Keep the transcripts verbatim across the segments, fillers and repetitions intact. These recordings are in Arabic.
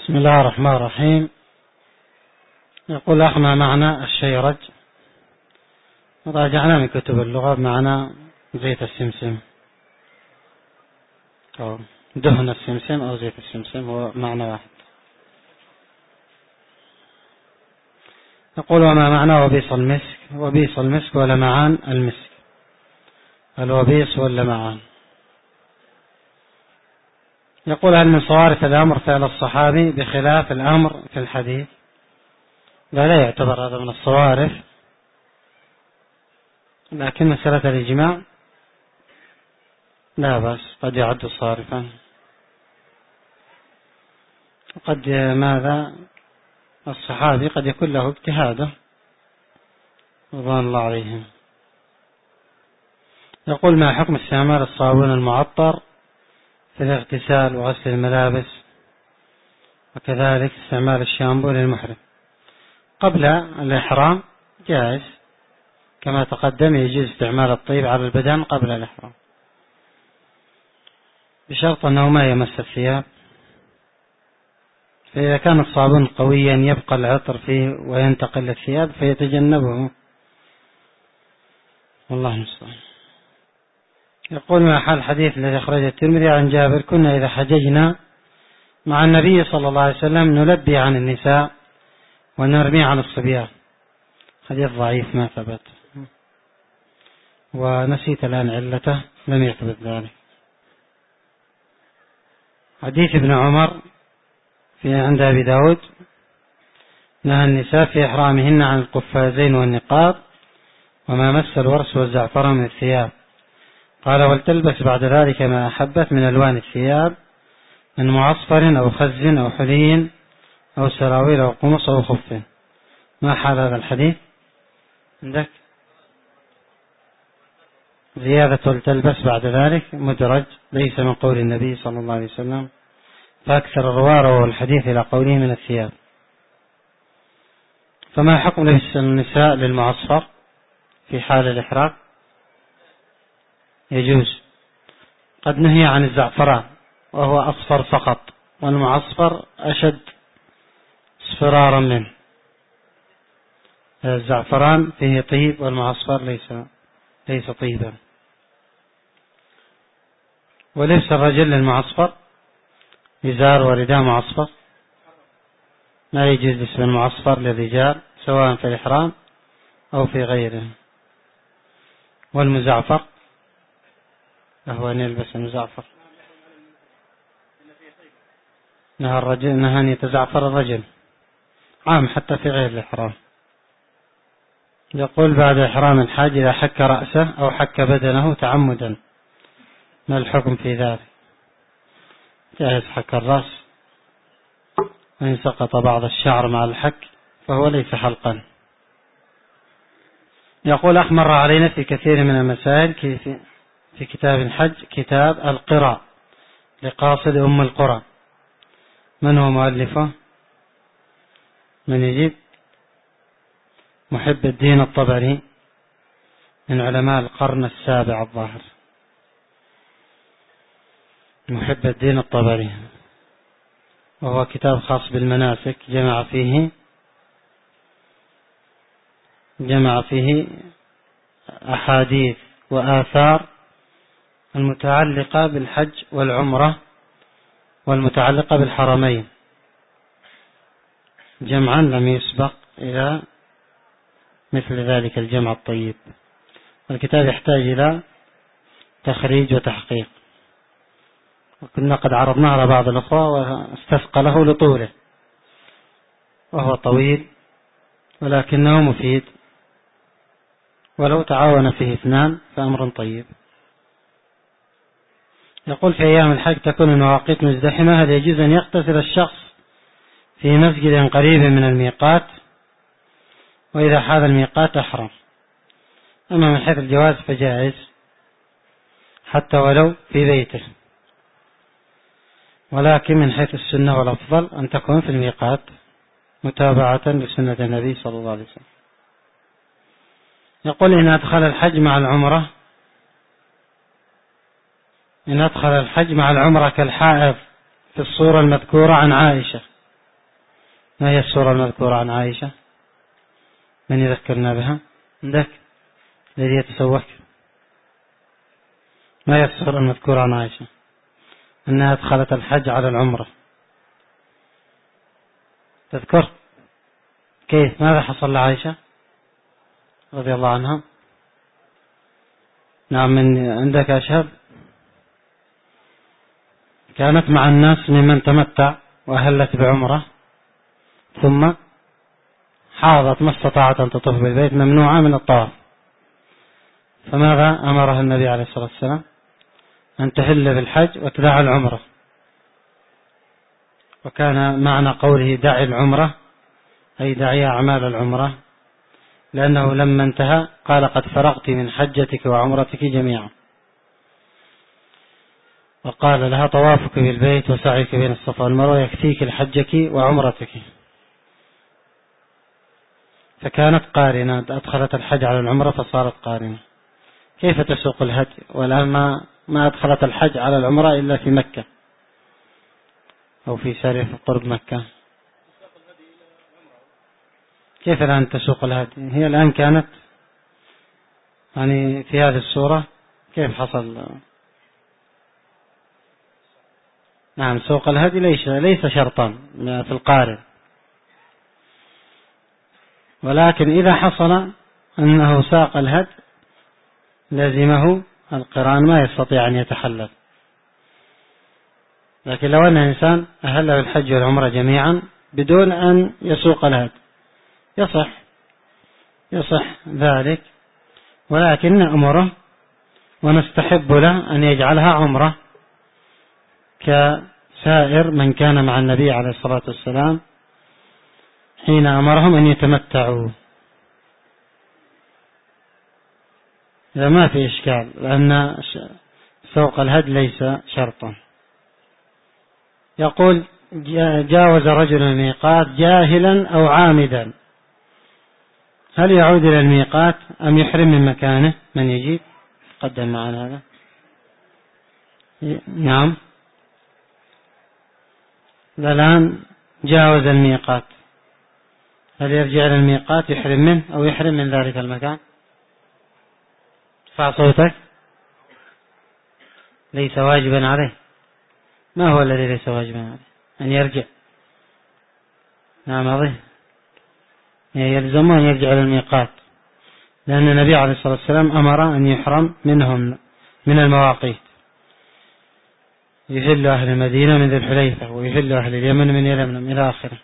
بسم الله الرحمن الرحيم. يقول أخ ما معنى الشيرج؟ راجعنا من كتب اللغة بمعنى زيت السمسم أو دهن السمسم أو زيت السمسم، هو معنى واحد. يقول وما معنى وبيص المسك؟ وبيص المسك ولمعان المسك، الوبيص واللمعان. يقول هل من صوارف الأمر فعل الصحابي بخلاف الأمر في الحديث؟ لا لا يعتبر هذا من الصوارف، لكن مسألة الإجماع لا بأس، قد يعد صارفا، قد ماذا الصحابي قد يكون له اجتهاده رضوان الله عليهم. يقول ما حكم استعمال الصابون المعطر في الاغتسال وغسل الملابس، وكذلك استعمال الشامبو للمحرم؟ قبل الإحرام جائز، كما تقدم يجوز استعمال الطيب على البدن قبل الإحرام بشرط أنه ما يمس الثياب، فإذا كان الصابون قويا يبقى العطر فيه وينتقل للثياب فيتجنبه، والله المستعان. يقول ما حال الحديث الذي أخرجه الترمذي عن جابر كنا إذا حججنا مع النبي صلى الله عليه وسلم نلبي عن النساء ونرمي عن الصبيان؟ حديث ضعيف ما ثبت، ونسيت الآن علته، لم يثبت ذلك. حديث ابن عمر في عند أبي داود نهى النساء في إحرامهن عن القفازين والنقاب وما مس الورس والزعفران من الثياب، قال ولتلبس بعد ذلك ما أحبت من ألوان الثياب من معصفر أو خز أو حلي أو سراويل أو قمص أو خف. ما حال هذا الحديث عندك؟ زيادة ولتلبس بعد ذلك مدرج، ليس من قول النبي صلى الله عليه وسلم، فأكثر الرواة رووا الحديث إلى قوله من الثياب. فما حكم لبس النساء للمعصفر في حال الإحرام؟ يجوز، قد نهي عن الزعفران وهو أصفر فقط، والمعصفر أشد اصفرارا منه. الزعفران فيه طيب والمعصفر ليس ليس طيبا. ولبس الرجل للمعصفر إزار ورداء معصفر، لا يجوز لبس المعصفر للرجال سواء في الإحرام أو في غيره. والمزعفر هو أن يلبس المزعفر، نهى الرجل نهى أن يتزعفر الرجل، عام حتى في غير الإحرام. يقول بعد إحرام الحاج إذا حك رأسه أو حك بدنه تعمدا ما الحكم في ذلك؟ جائز حك الرأس، وإن سقط بعض الشعر مع الحك فهو ليس حلقا. يقول أخ مر علينا في كثير من المسائل في كتاب الحج كتاب القراء لقاصد أم القرى، من هو مؤلفه؟ من يجيب؟ محب الدين الطبري من علماء القرن السابع الظاهر، محب الدين الطبري، وهو كتاب خاص بالمناسك، جمع فيه جمع فيه أحاديث وآثار المتعلقة بالحج والعمرة والمتعلقة بالحرمين، جمعا لم يسبق إلى مثل ذلك الجمع الطيب. الكتاب يحتاج إلى تخريج وتحقيق، وكنا قد عرضناه على بعض الأخوة واستثقله لطوله، وهو طويل ولكنه مفيد، ولو تعاون فيه اثنان فأمر طيب. يقول في أيام الحج تكون المواقيت مزدحمة، هل يجوز أن يغتسل الشخص في مسجد قريب من الميقات؟ وإذا حاذ الميقات أحرم؟ أما من حيث الجواز فجائز حتى ولو في بيته، ولكن من حيث السنة والأفضل أن تكون في الميقات متابعة لسنة النبي صلى الله عليه وسلم. يقول إن أدخل الحج مع العمرة إن أدخل الحج مع العمرة كالحائض في الصورة المذكورة عن عائشة ما هي السورة المذكورة عن عائشة؟ من يذكرنا بها؟ عندك الذي يتسوق. ما هي السورة المذكورة عن عائشة؟ أنها أدخلت الحج على العمرة. تذكر كيف؟ ماذا حصل لعائشة رضي الله عنها؟ نعم. من عندك أشهب؟ كانت مع الناس ممن تمتع وأهلت بعمرة، ثم حاضت ما استطاعت أن تطوف بالبيت، ممنوعة من الطواف، فماذا أمرها النبي عليه الصلاة والسلام؟ أن تحل بالحج وتدع العمرة. وكان معنى قوله دع العمرة أي دعي أعمال العمرة، لأنه لما انتهى قال قد فرغت من حجتك وعمرتك جميعا، وقال لها طوافك بالبيت وسعيك بين الصفا والمروة يكفيك لحجك وعمرتك. فكانت قارنة، أدخلت الحج على العمرة فصارت قارنة. كيف تسوق الهدي والآن ما ما أدخلت الحج على العمرة إلا في مكة أو في سارية في قرب مكة؟ كيف الآن تسوق الهدي؟ هي الآن كانت يعني في هذه الصورة كيف حصل؟ نعم، سوق الهدي ليس ليس شرطا في القارن، ولكن إذا حصل أنه ساق الهدي لازمه القران، ما يستطيع أن يتحلل. لكن لو أن إنسان أهل بالحج والعمرة جميعا بدون أن يسوق الهدي يصح يصح ذلك، ولكن نأمره ونستحب له أن يجعلها عمرة كسائر من كان مع النبي عليه الصلاة والسلام حين أمرهم أن يتمتعوا. إذا ما في إشكال، لأن سوق الهدي ليس شرطا. يقول جاوز رجل الميقات جاهلا أو عامدا، هل يعود إلى الميقات أم يحرم من مكانه؟ من يجيب؟ قدم معنا هذا. نعم، الآن جاوز الميقات، هل يرجع إلى الميقات يحرم منه أو يحرم من ذلك المكان؟ ارفع صوتك. ليس واجبا عليه. ما هو الذي ليس واجبا عليه؟ أن يرجع. نعم هذا يلزم أن يرجع إلى الميقات، لأن النبي عليه الصلاة والسلام أمر أن يحرم منهم من المواقيت، يهل أهل المدينة من ذي الحليفة ويهل أهل اليمن من يلملم إلى آخره،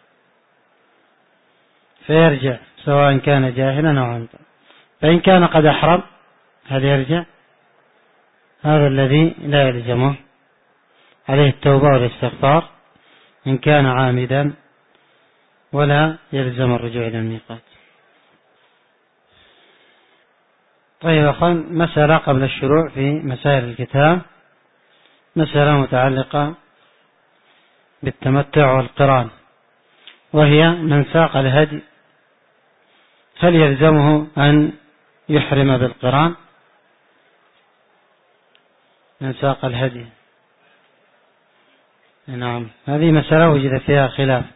فيرجع سواء كان جاهلا أو عمدا. فإن كان قد أحرم هل يرجع؟ هذا الذي لا يلزمه، عليه التوبة والاستغفار إن كان عامدا، ولا يلزم الرجوع إلى الميقات. طيب أخوان، مسألة قبل الشروع في مسائل الكتاب، مسألة متعلقة بالتمتع والقران، وهي من ساق الهدي هل يلزمه أن يحرم بالقران؟ من ساق الهدي، نعم، هذه مسألة وجد فيها خلاف،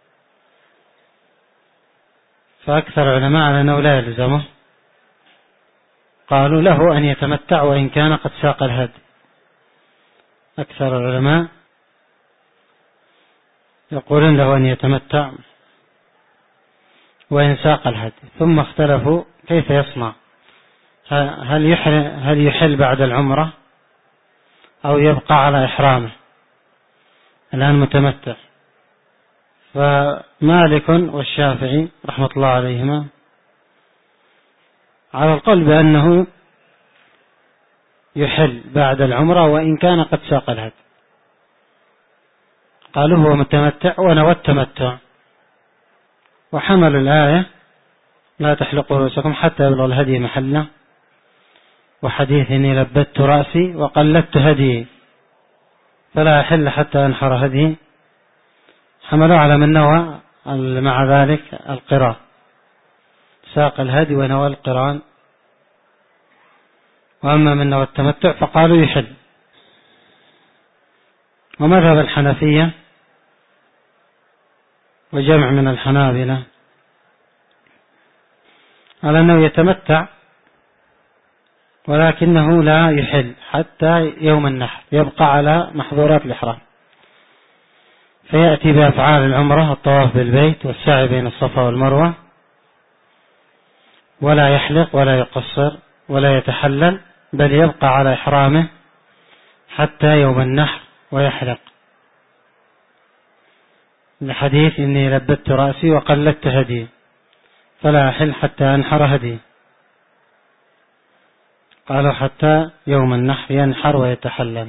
فأكثر علماء على أنه لا يلزمه، قالوا له أن يتمتع وإن كان قد ساق الهدي. أكثر العلماء يقولون له أن يتمتع وإن ساق الهدي، ثم اختلفوا كيف يصنع، هل يحل, هل يحل بعد العمرة أو يبقى على إحرامه الآن متمتع. فمالك والشافعي رحمة الله عليهما على القول بأنه يحل بعد العمرة وإن كان قد ساق الهدي، قالوا هو متمتع ونوى التمتع، وحملوا الآية لا تحلقوا رؤوسكم حتى يبلغ الهدي محله، وحديث إني لبت رأسي وقلدت هدي فلا يحل حتى أنحر هدي، حملوا على من نوى مع ذلك القران، ساق الهدي ونوى القران. وأما من نوى التمتع فقالوا يحل. ومذهب الحنفية وجمع من الحنابلة على أنه يتمتع ولكنه لا يحل حتى يوم النحر، يبقى على محظورات الإحرام، فيأتي بأفعال العمرة: الطواف بالبيت والسعي بين الصفا والمروة، ولا يحلق ولا يقصر ولا يتحلل، بل يبقى على إحرامه حتى يوم النحر ويحلق، لحديث إني لبدت رأسي وقلدت هدي فلا أحل حتى أنحر هدي. قالوا حتى يوم النحر ينحر ويتحلل.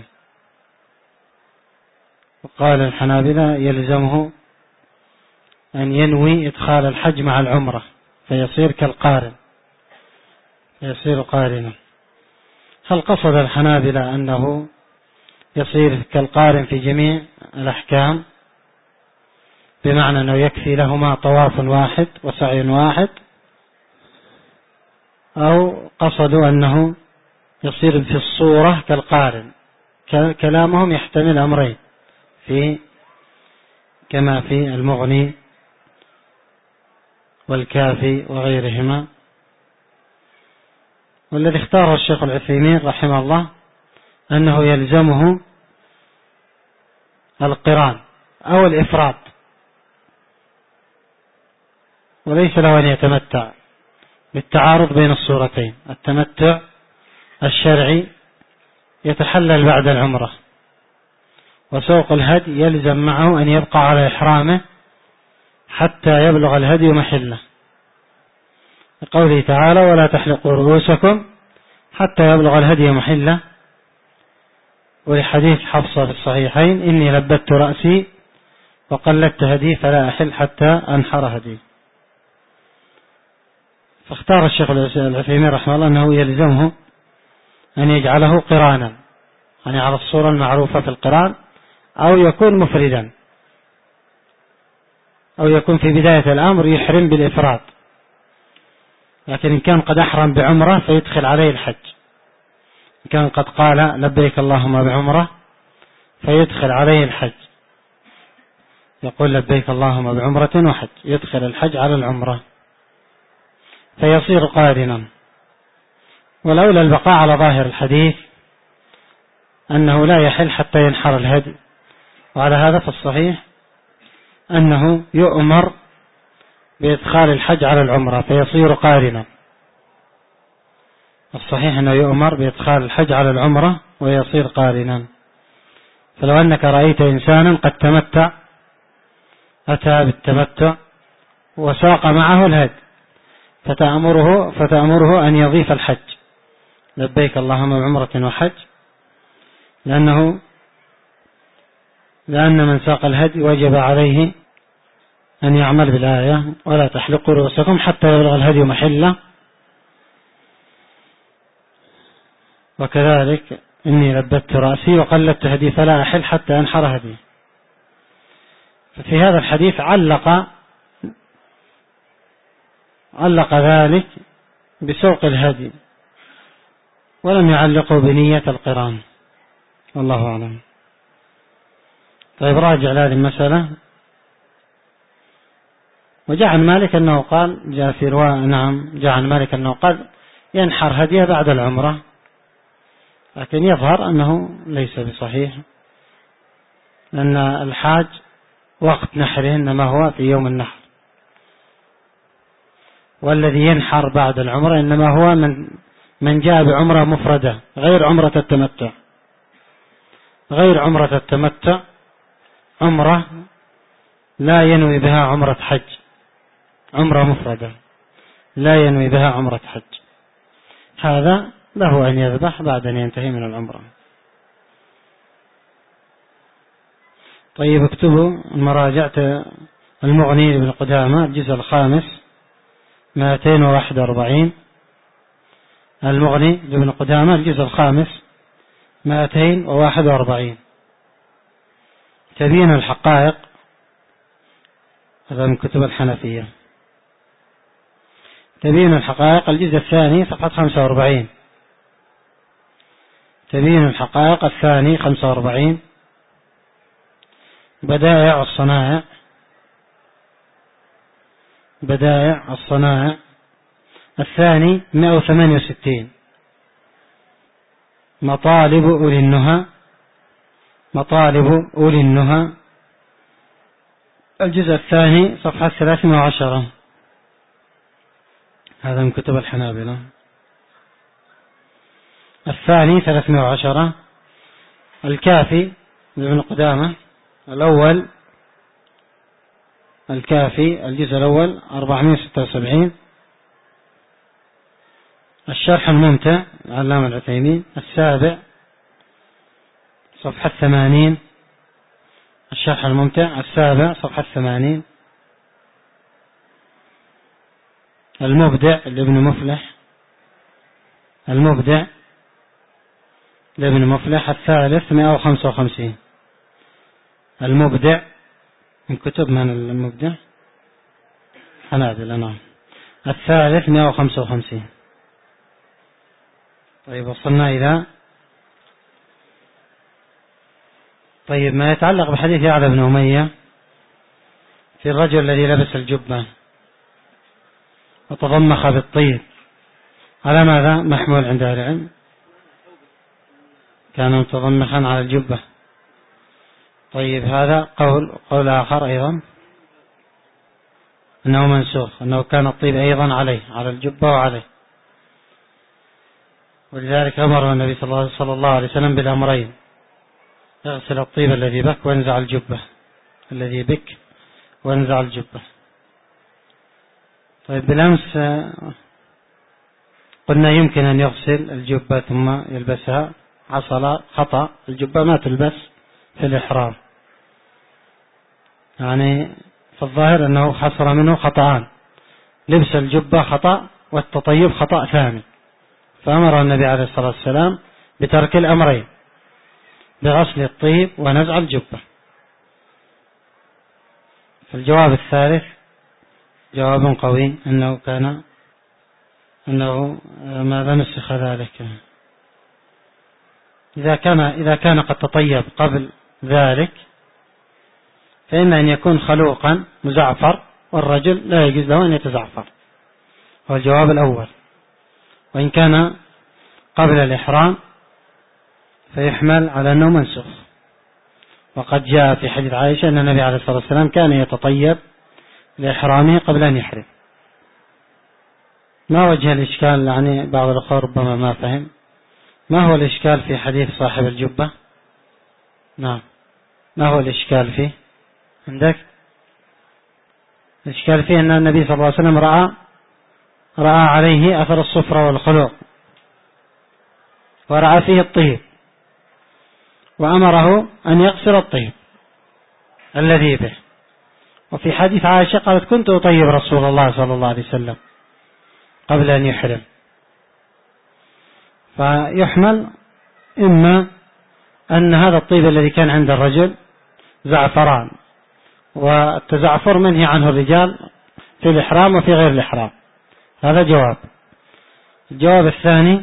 وقال الحنابلة يلزمه أن ينوي إدخال الحج مع العمرة فيصير كالقارن، يصير قارنا. هل قصد الحنابلة أنه يصير كالقارن في جميع الأحكام، بمعنى أنه يكفي لهما طواف واحد وسعي واحد، أو قصدوا أنه يصير في الصورة كالقارن؟ كلامهم يحتمل أمرين، في كما في المغني والكافي وغيرهما. والذي اختاره الشيخ العثيمين رحمه الله أنه يلزمه القران أو الإفراد، وليس له أن يتمتع، بالتعارض بين الصورتين. التمتع الشرعي يتحلل بعد العمرة، وسوق الهدي يلزم معه أن يبقى على إحرامه حتى يبلغ الهدي محله، لقوله تعالى: ولا تحلقوا رؤوسكم حتى يبلغ الهدي محله، ولحديث حفصة في الصحيحين: إني لبدت رأسي وقلدت هدي فلا أحل حتى أنحر هدي. فاختار الشيخ العثيمين رحمه الله أنه يلزمه أن يجعله قرانا، يعني على الصورة المعروفة في القران، أو يكون مفردا، أو يكون في بداية الأمر يحرم بالإفراد، لكن إن كان قد أحرم بعمرة فيدخل عليه الحج، إن كان قد قال لبيك اللهم بعمرة فيدخل عليه الحج، يقول لبيك اللهم بعمرة وحج، يدخل الحج على العمرة فيصير قارنا. والأولى البقاء على ظاهر الحديث أنه لا يحل حتى ينحر الهدي، وعلى هذا فالصحيح أنه يؤمر بإدخال الحج على العمرة فيصير قارنا. الصحيح أنه يؤمر بإدخال الحج على العمرة ويصير قارنا. فلو أنك رأيت إنسانا قد تمتع، أتى بالتمتع وساق معه الهدي، فتأمره, فتأمره أن يضيف الحج: لبيك اللهم بعمرة وحج، لأنه لأن من ساق الهدي وجب عليه أن يعمل بالآية: ولا تحلقوا رؤوسكم حتى يبلغ الهدي محله. وكذلك إني لبدت رأسي وقلدت هدي فلا أحل حتى أنحر هدي. ففي هذا الحديث علق علق ذلك بسوق الهدي، ولم يعلقوا بنية القران، والله أعلم. طيب، راجع هذه المسألة. وجاء عن مالك أنه قال، جاء في رواية نعم جاء عن مالك أنه قال ينحر هديه بعد العمرة، لكن يظهر أنه ليس بصحيح، لأن الحاج وقت نحره إنما هو في يوم النحر، والذي ينحر بعد العمرة إنما هو من من جاء بعمرة مفردة غير عمرة التمتع. غير عمرة التمتع عمرة لا ينوي بها عمرة حج، عمرة مفردة لا ينوي بها عمرة حج، هذا له أن يذبح بعد أن ينتهي من العمرة. طيب، اكتبوا المراجع: المغني لابن قدامة الجزء الخامس مئتين وواحد وأربعين، المغني لابن قدامة الجزء الخامس مئتين وواحد وأربعين. تبين الحقائق، هذا من كتب الحنفية. تبين الحقائق الجزء الثاني صفحة خمسة وأربعين. تبين الحقائق الثاني خمسة وأربعين. بدائع الصنائع بدائع الصنائع. الثاني مئة وثمانية وستين مطالب أولي النهى، مطالب أولي النهى الجزء الثاني صفحة ثلاثمائة وعشرة، هذا من كتب الحنابلة. الثاني ثلاثمائة وعشرة الكافي لابن قدامة الأول، الكافي الجزء الأول أربعمائة وستة وسبعين. الشرح الممتع العلامة العثيمين السابع صفحة ثمانين، الشرح الممتع السابع صفحة ثمانين. المبدع لابن مفلح، المبدع لابن مفلح الثالث مئة وخمسة وخمسين. المبدع من كتب من المبدع حنابلة نعم، الثالث مئة وخمسة وخمسين. طيب وصلنا إلى طيب ما يتعلق بحديث يعلى بن أمية في الرجل الذي لبس الجبة وتضمخ بالطيب، على ماذا محمول عند أهل العلم؟ كان متضمخا على الجبة. طيب هذا قول قول آخر أيضا أنه منسوخ، أنه كان الطيب أيضا عليه على الجبة وعليه، ولذلك أمر النبي صلى الله عليه وسلم بالأمرين: يغسل الطيب الذي بك وينزع الجبة الذي بك وينزع الجبة. طيب بالأمس قلنا يمكن أن يغسل الجبة ثم يلبسها، حصل خطأ، الجبة ما تلبس في الإحرام، يعني في الظاهر أنه حصل منه خطأان: لبس الجبة خطأ والتطيب خطأ ثاني، فأمر النبي عليه الصلاة والسلام بترك الأمرين، بغسل الطيب ونزع الجبة. فالجواب الثالث جواب قوي، أنه كان أنه ماذا نسخ ذلك. إذا كان إذا كان قد تطيب قبل ذلك فإن أن يكون خلوقا مزعفر، والرجل لا يجوز له أن يتزعفر، هو الجواب الأول. وإن كان قبل الإحرام فيحمل على أنه منسوخ، وقد جاء في حديث عائشة أن النبي عليه الصلاة والسلام كان يتطيب لإحرامه قبل أن يحرم. ما وجه الإشكال؟ يعني بعض الأخوة ربما ما فهم ما هو الإشكال في حديث صاحب الجبة. نعم، ما هو الإشكال فيه عندك؟ الإشكال فيه أن النبي صلى الله عليه وسلم رأى رأى عليه أثر الصفرة والخلوق، ورأى فيه الطيب، وأمره أن يغسل الطيب الذي به. وفي حديث عائشة قالت: كنت أطيب رسول الله صلى الله عليه وسلم قبل أن يحرم. فيحمل إما أن هذا الطيب الذي كان عند الرجل زعفران، والتزعفر منهي عنه الرجال في الإحرام وفي غير الإحرام، هذا جواب. الجواب الثاني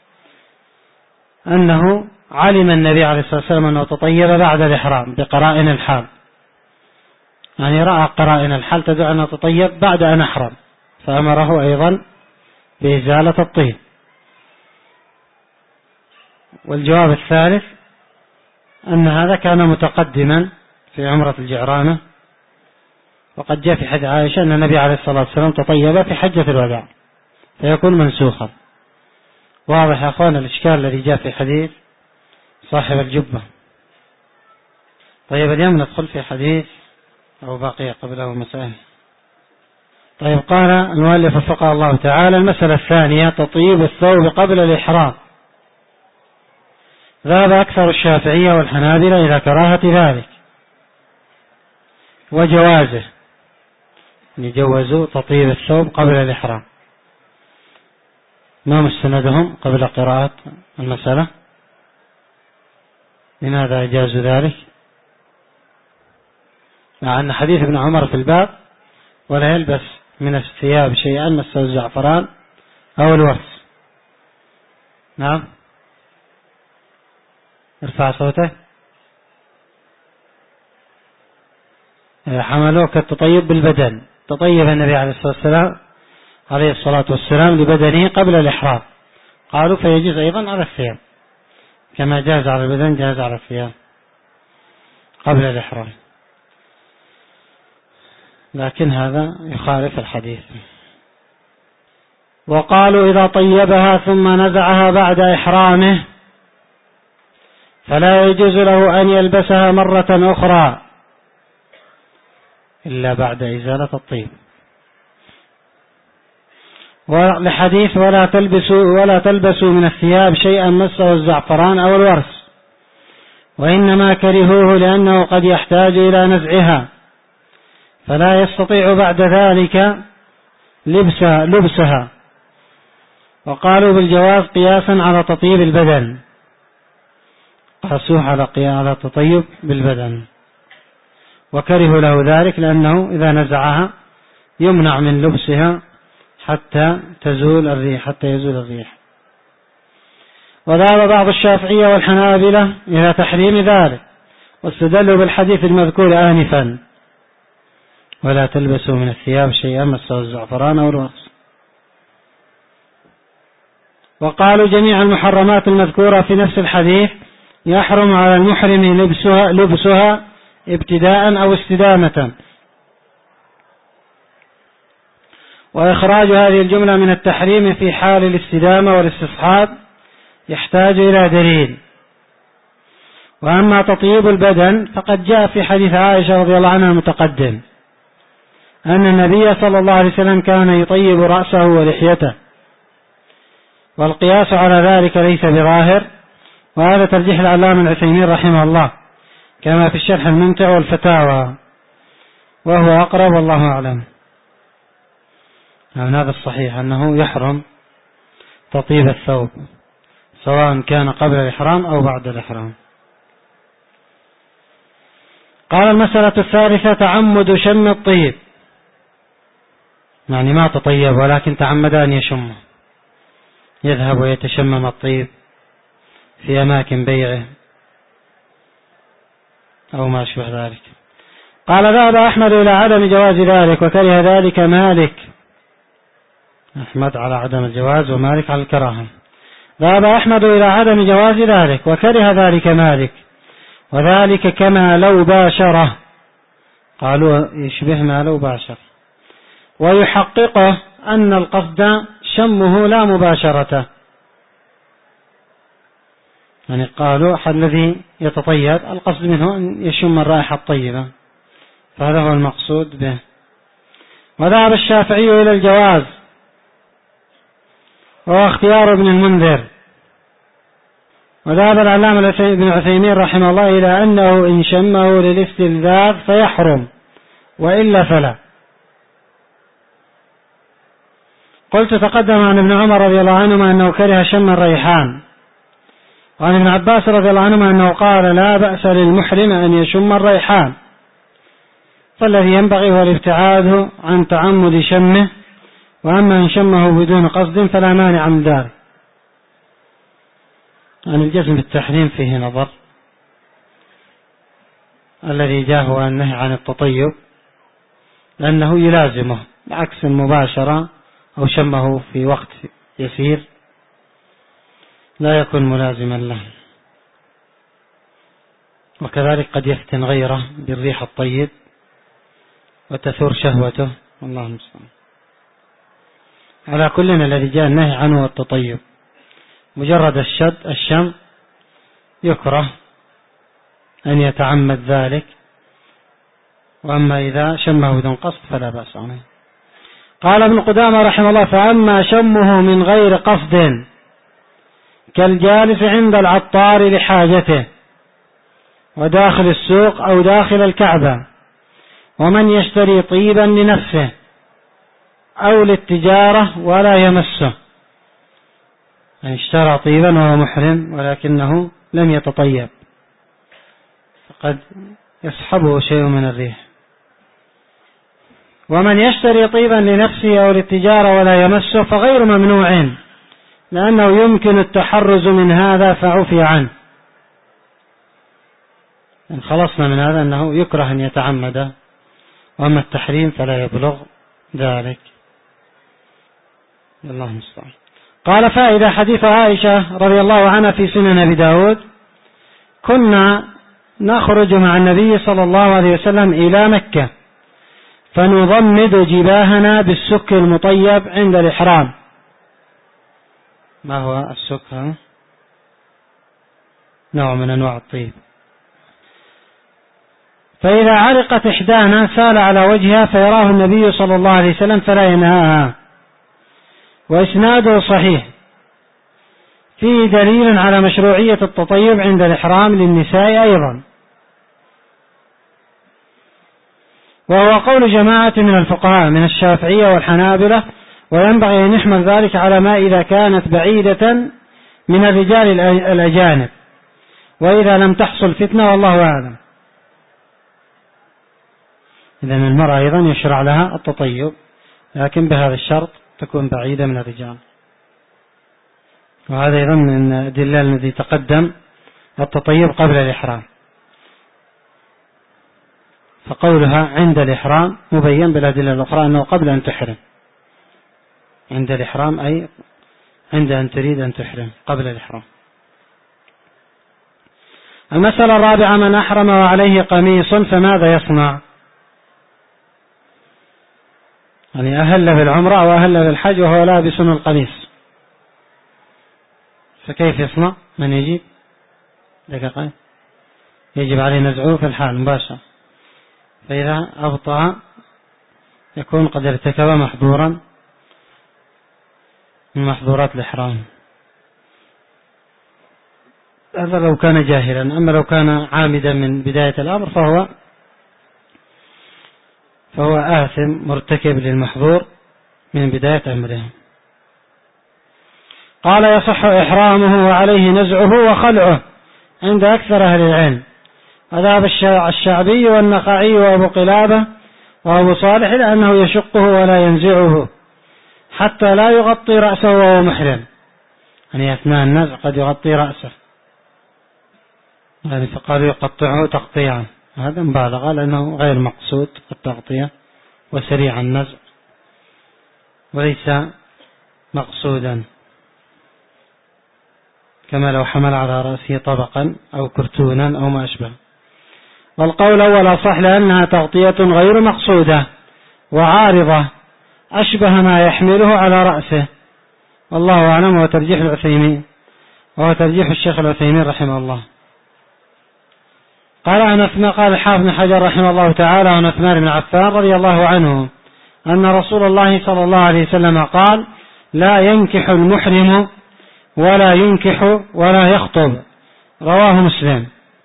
أنه علم النبي عليه الصلاة والسلام أنه تطيب بعد الإحرام بقرائن الحال، يعني رأى قرائن الحال تدل أنه تطيب بعد أن أحرم، فأمره أيضا بإزالة الطيب. والجواب الثالث أن هذا كان متقدما في عمرة الجعرانة، وقد جاء في حديث عائشة أن النبي عليه الصلاة والسلام تطيب في حجة الوداع، فيكون منسوخا. واضح يا أخوان الإشكال الذي جاء في حديث صاحب الجبة. طيب اليوم ندخل في حديث أو باقي قبله مسائل. طيب قال المؤلف وفقه الله تعالى: المسألة الثانية تطيب الثوب قبل الإحرام. ذهب أكثر الشافعية والحنابلة إلى كراهة ذلك وجوازه، يجوزوا تطيب الثوب قبل الإحرام. ما مستندهم قبل قراءة المسألة؟ لماذا أجازوا ذلك؟ مع أن حديث ابن عمر في الباب: ولا يلبس من الثياب شيئا مسه الزعفران أو الورس. نعم، ارفع صوتك. حملوك التطيب بالبدن، تطيب النبي عليه الصلاة والسلام عليه الصلاة والسلام لبدنه قبل الإحرام، قالوا فيجوز أيضا على الثياب، كما جاز على البدن جاز على الثياب قبل الإحرام، لكن هذا يخالف الحديث. وقالوا إذا طيبها ثم نزعها بعد إحرامه فلا يجوز له أن يلبسها مرة أخرى إلا بعد إزالة الطيب، ولحديث ولا تلبسوا ولا تلبسوا من الثياب شيئا مسه الزعفران أو الورس، وإنما كرهوه لأنه قد يحتاج إلى نزعها فلا يستطيع بعد ذلك لبسها, لبسها. وقالوا بالجواز قياسا على تطيب البدن، قاسوه على على تطيب بالبدن، وكرهوا له ذلك لأنه إذا نزعها يمنع من لبسها حتى تزول الريح حتى يزول الريح. وذهب بعض الشافعية والحنابلة إلى تحريم ذلك، واستدلوا بالحديث المذكور آنفا ولا تلبسوا من الثياب شيئا مسه الزعفران أو الورس. وقالوا جميع المحرمات المذكورة في نفس الحديث يحرم على المحرم لبسها, لبسها ابتداء أو استدامة، وإخراج هذه الجملة من التحريم في حال الاستدامة والاستصحاب يحتاج إلى دليل. وأما تطيب البدن فقد جاء في حديث عائشة رضي الله عنها المتقدم أن النبي صلى الله عليه وسلم كان يطيب رأسه ولحيته، والقياس على ذلك ليس بظاهر، وهذا ترجيح العلامة العثيمين رحمه الله كما في الشرح الممتع والفتاوى، وهو أقرب والله أعلم. يعني هذا الصحيح أنه يحرم تطيب الثوب سواء كان قبل الإحرام أو بعد الإحرام. قال المسألة الثالثة تعمد شم الطيب، يعني ما تطيب ولكن تعمد أن يشمه، يذهب ويتشمم الطيب في أماكن بيعه أو ما أشبه ذلك. قال ذهب أحمد إلى عدم جواز ذلك وكره ذلك مالك، أحمد على عدم الجواز ومالك على الكراهة. ذهب أحمد إلى عدم جواز ذلك وكره ذلك مالك، وذلك كما لو باشره، قالوا يشبه ما لو باشر، ويحققه أن القصد شمه لا مباشرته، يعني قالوا الذي يتطيب القصد منه أن يشم الرائحة الطيبة، فهذا هو المقصود به. وذهب الشافعي إلى الجواز وهو اختيار ابن المنذر، وذهب العلامة ابن عثيمين رحمه الله إلى أنه إن شمه للاستلذاذ فيحرم وإلا فلا. قلت تقدم عن ابن عمر رضي الله عنهما أنه كره شم الريحان، وعن ابن عباس رضي الله عنهما أنه قال لا بأس للمحرم أن يشم الريحان، فالذي ينبغي هو الابتعاد عن تعمد شمه، وأما إن شمه بدون قصد فلا مانع من ذلك. عن الجزم بالتحريم فيه نظر، الذي جاء هو النهي عن التطيب لأنه يلازمه، بعكس المباشرة أو شمه في وقت يسير لا يكون ملازما له، وكذلك قد يفتن غيره بالريح الطيب وتثور شهوته، والله المستعان. على كلنا الذي جاء النهي عنه التطيب، مجرد الشد الشم يكره أن يتعمد ذلك، وأما إذا شمه بدون قصد فلا بأس عنه. قال ابن قدامة رحمه الله فأما شمه من غير قصد كالجالس عند العطار لحاجته وداخل السوق أو داخل الكعبة، ومن يشتري طيبا لنفسه أو للتجارة ولا يمسه، يعني اشترى طيبا وهو محرم ولكنه لم يتطيب فقد يصحبه شيء من الريح. ومن يشتري طيبا لنفسه أو للتجارة ولا يمسه فغير ممنوع، لأنه يمكن التحرز من هذا فعفي عنه. خلصنا من هذا أنه يكره أن يتعمد، وأما التحريم فلا يبلغ ذلك. الله المستعان. قال: فائدة حديث عائشة رضي الله عنها في سنن أبي داود: كنا نخرج مع النبي صلى الله عليه وسلم إلى مكة فنضمد جباهنا بالسك المطيب عند الإحرام. ما هو السك؟ نوع من أنواع الطيب. فإذا علقت إحدانا سال على وجهها فيراه النبي صلى الله عليه وسلم فلا ينهاها. وإسناده صحيح، فيه دليل على مشروعية التطيب عند الإحرام للنساء أيضا، وهو قول جماعة من الفقهاء من الشافعية والحنابلة، وينبغي أن يحمل ذلك على ما إذا كانت بعيدة من الرجال الأجانب، وإذا لم تحصل فتنة والله أعلم. إذن المرأة أيضا يشرع لها التطيب، لكن بهذا الشرط تكون بعيدة من الرجال. وهذا أيضا من الدليل الذي تقدم التطيب قبل الإحرام، فقولها عند الإحرام مبين بالأدلة الأخرى أنه قبل أن تحرم. عند الإحرام أي عند أن تريد أن تحرم، قبل الإحرام. المسألة الرابعة: من أحرم وعليه قميص فماذا يصنع؟ يعني أهل بالعمرة أو أهل بالحج وهو لابس القميص، فكيف يصنع؟ من يجيب؟ دقيقة. يجب عليه نزعه في الحال مباشرة، فإذا أبطأ يكون قد ارتكب محظورا من محظورات الإحرام. هذا لو كان جاهلا، أما لو كان عامدا من بداية الأمر فهو فهو آثم مرتكب للمحظور من بداية أمره. قال: يصح إحرامه وعليه نزعه وخلعه عند أكثر أهل العلم. وذهب الشعبي والنخعي وأبو قلابة وأبو صالح لأنه يشقه ولا ينزعه حتى لا يغطي رأسه وهو محرم، يعني أثناء النزع قد يغطي رأسه، يعني فقالوا يقطعه تقطيعا، هذا مبالغة لأنه غير مقصود التغطية وسريع النزع وليس مقصودا، كما لو حمل على رأسه طبقا أو كرتونا أو ما أشبه. والقول الأول أصح لأنها تغطية غير مقصودة وعارضة أشبه ما يحمله على رأسه، والله أعلم. وهو ترجيح العثيمين وهو ترجيح الشيخ العثيمين رحمه الله. قال عن عثمان، قال الحافظ بن حجر رحمه الله تعالى عن عثمان بن عفان رضي الله عنه أن رسول الله صلى الله عليه وسلم قال: لا ينكح المحرم ولا ينكح ولا يخطب، رواه مسلم.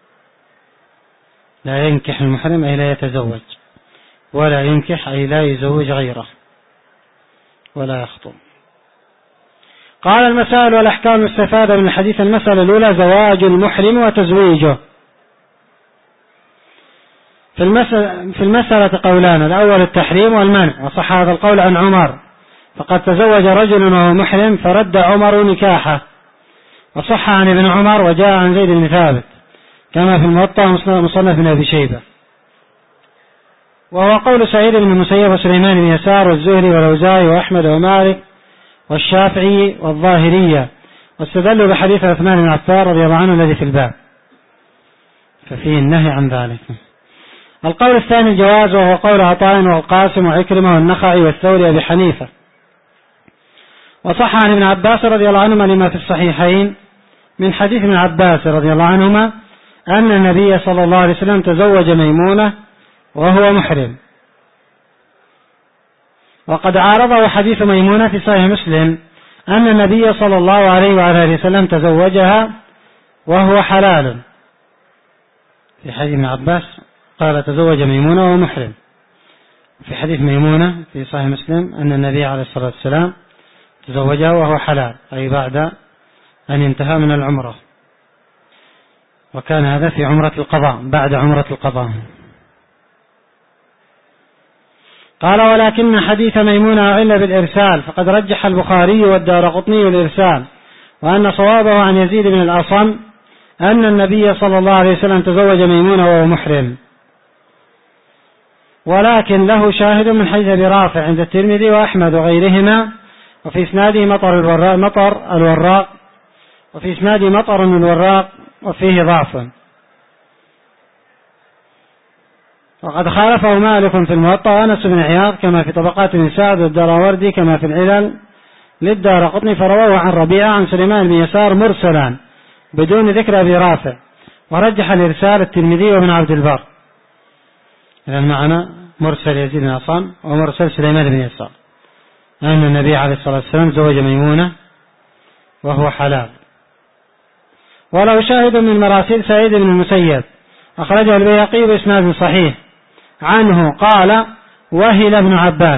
لا ينكح المحرم أي لا يتزوج، ولا ينكح أي لا يزوج غيره، ولا يخطب. قال: المسائل والأحكام المستفادة من الحديث: المسألة الأولى زواج المحرم وتزويجه. في المسألة, في المسألة قولان: الأول التحريم والمنع، وصح هذا القول عن عمر فقد تزوج رجل وهو محرم فرد عمر نكاحه، وصح عن ابن عمر وجاء عن زيد بن ثابت كما في الموطأ مصنف بن أبي شيبة. وهو قول سعيد بن المسيب وسليمان بن يسار والزهري والأوزاعي وأحمد ومالك والشافعي والظاهرية، واستدلوا بحديث عثمان بن عفان رضي الله عنه الذي في الباب، ففيه النهي عن ذلك. القول الثاني الجواز، وهو قول عطاء والقاسم وعكرمة والنخعي والثوري وأبي حنيفة. وصح عن ابن عباس رضي الله عنهما لما في الصحيحين من حديث ابن عباس رضي الله عنهما أن النبي صلى الله عليه وسلم تزوج ميمونة وهو محرم. وقد عارضه حديث ميمونة في صحيح مسلم أن النبي صلى الله عليه وآله وسلم تزوجها وهو حلال. في حديث ابن عباس قال تزوج ميمونة وهو محرم، في حديث ميمونة في صحيح مسلم أن النبي عليه الصلاة والسلام تزوجها وهو حلال، أي بعد أن انتهى من العمرة، وكان هذا في عمرة القضاء بعد عمرة القضاء. قال: ولكن حديث ميمونة أعل بالإرسال، فقد رجح البخاري والدارقطني الإرسال، وأن صوابه عن يزيد بن الأصم أن النبي صلى الله عليه وسلم تزوج ميمونة وهو محرم. ولكن له شاهد من حديث أبي رافع عند الترمذي وأحمد وغيرهما، وفي إسناده مطر الوراق, مطر الوراق وفي إسناده مطر الوراق وفيه ضعف. وقد خالفه مالك في الموطأ وأنس بن عياض كما في طبقات ابن سعد والدراوردي كما في العلل للدارقطني، فرواه عن ربيعة عن سليمان بن يسار مرسلا بدون ذكر أبي رافع، ورجح الإرسال الترمذي وابن عبد البر. إذا معنا مرسل يزيد بن عصام ومرسل سليمان بن يسار أن النبي عليه الصلاة والسلام زوج ميمونة وهو حلال. ولو شاهد من مراسيل سعيد بن المسيب أخرجه البيهقي بإسناد صحيح عنه قال: وهل ابن عباس.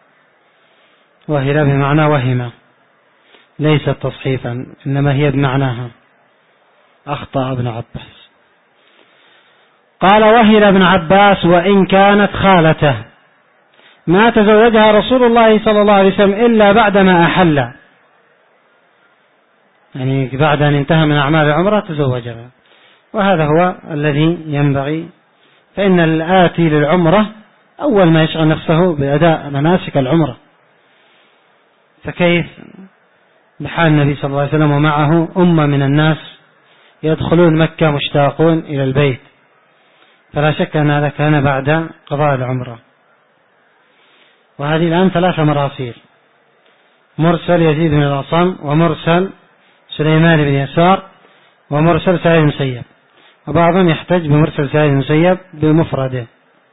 وهل بمعنى وهم، ليست تصحيفا إنما هي بمعناها، أخطأ ابن عباس. قال: وهل ابن عباس وإن كانت خالته ما تزوجها رسول الله صلى الله عليه وسلم إلا بعدما أحل، يعني بعد أن انتهى من أعمال العمرة تزوجها، وهذا هو الذي ينبغي، فإن الآتي للعمرة أول ما يشغل نفسه بأداء مناسك العمرة، فكيف بحال النبي صلى الله عليه وسلم ومعه أمة من الناس يدخلون مكة مشتاقون إلى البيت، فلا شك أن هذا كان بعد قضاء العمرة. وهذه الآن ثلاثة مراسيل: مرسل يزيد بن الأصم، ومرسل سليمان بن يسار، ومرسل سعيد بن المسيب، وبعضهم يحتج بمرسل سعيد بن المسيب بمفرده،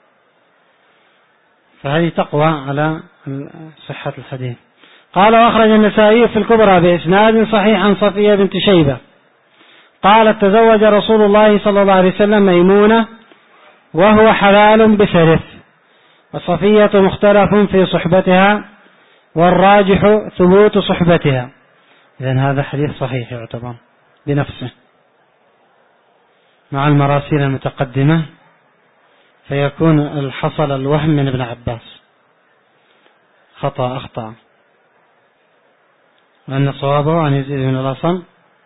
فهذه تقوى على صحة الحديث. قال: وأخرج النسائي في الكبرى بإسناد صحيح عن صفية بنت شيبة قالت: تزوج رسول الله صلى الله عليه وسلم ميمونة وهو حلال بثلث، وصفية مختلف في صحبتها والراجح ثبوت صحبتها. إذن هذا حديث صحيح يعتبر بنفسه مع المراسيل المتقدمة، فيكون الحصل الوهم من ابن عباس، خطأ أخطأ، وأن صوابه عن يزيد بن الأصم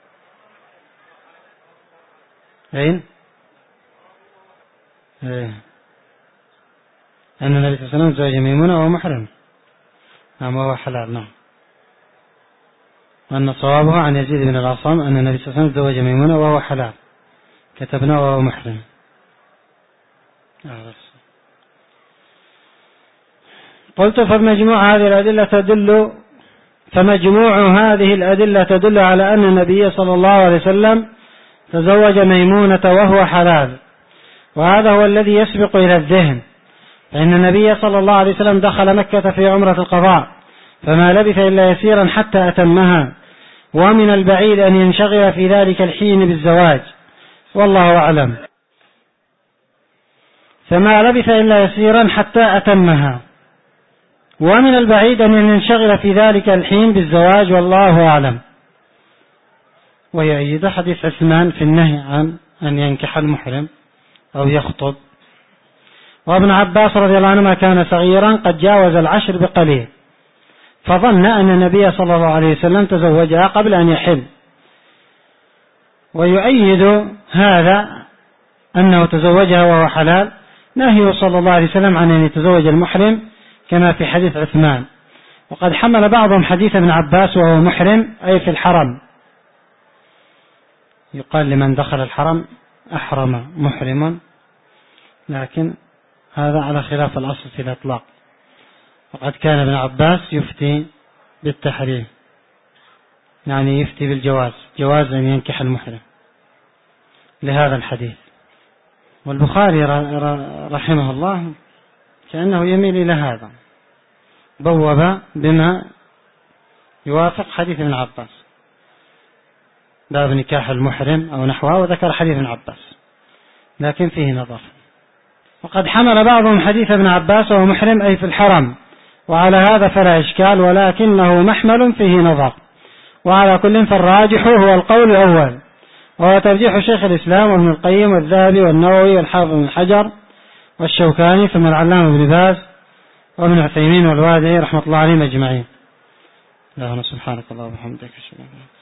أين؟ إيه. أن النبي صلى الله عليه وسلم زوج ميمونة وهو محرم، نعم وهو حلال، نعم. وأن صوابه عن يزيد بن الأصم أن النبي صلى الله عليه وسلم زوج ميمونة وهو حلال، كتبنا وهو محرم. قلت: فمجموع هذه الأدلة تدل فمجموع هذه الأدلة تدل على أن النبي صلى الله عليه وسلم تزوج ميمونة وهو حلال، وهذا هو الذي يسبق إلى الذهن، فإن النبي صلى الله عليه وسلم دخل مكة في عمرة القضاء فما لبث إلا يسيرا حتى أتمها، ومن البعيد أن ينشغل في ذلك الحين بالزواج، والله أعلم. فما لبث إلا يسيرا حتى أتمها، ومن البعيد أن ينشغل في ذلك الحين بالزواج، والله أعلم. ويؤيد حديث عثمان في النهي عن أن ينكح المحرم أو يخطب. وابن عباس رضي الله عنهما كان صغيرا قد جاوز العشر بقليل، فظن أن النبي صلى الله عليه وسلم تزوجها قبل أن يحل. ويؤيد هذا أنه تزوجها وهو حلال نهيه صلى الله عليه وسلم عن أن يتزوج المحرم كما في حديث عثمان. وقد حمل بعضهم حديث ابن عباس وهو محرم أي في الحرم، يقال لمن دخل الحرم أحرم محرم، لكن هذا على خلاف الأصل في الإطلاق. وقد كان ابن عباس يفتي بالتحريم، يعني يفتي بالجواز، جواز أن ينكح المحرم لهذا الحديث. والبخاري رحمه الله كأنه يميل إلى هذا، بوب بما يوافق حديث ابن عباس، باب نكاح المحرم أو نحوه، وذكر حديث ابن عباس، لكن فيه نظر. وقد حمل بعضهم حديث ابن عباس وهو محرم أي في الحرم، وعلى هذا فلا إشكال، ولكنه محمل فيه نظر. وعلى كل فالراجح هو القول الأول، وهو ترجيح شيخ الإسلام وابن القيم والذهبي والنووي والحافظ بن حجر والشوكاني ثم العلامة ابن باز وابن عثيمين والوادعي رحمة الله عليهم أجمعين. لا سبحانك الله وبحمدك.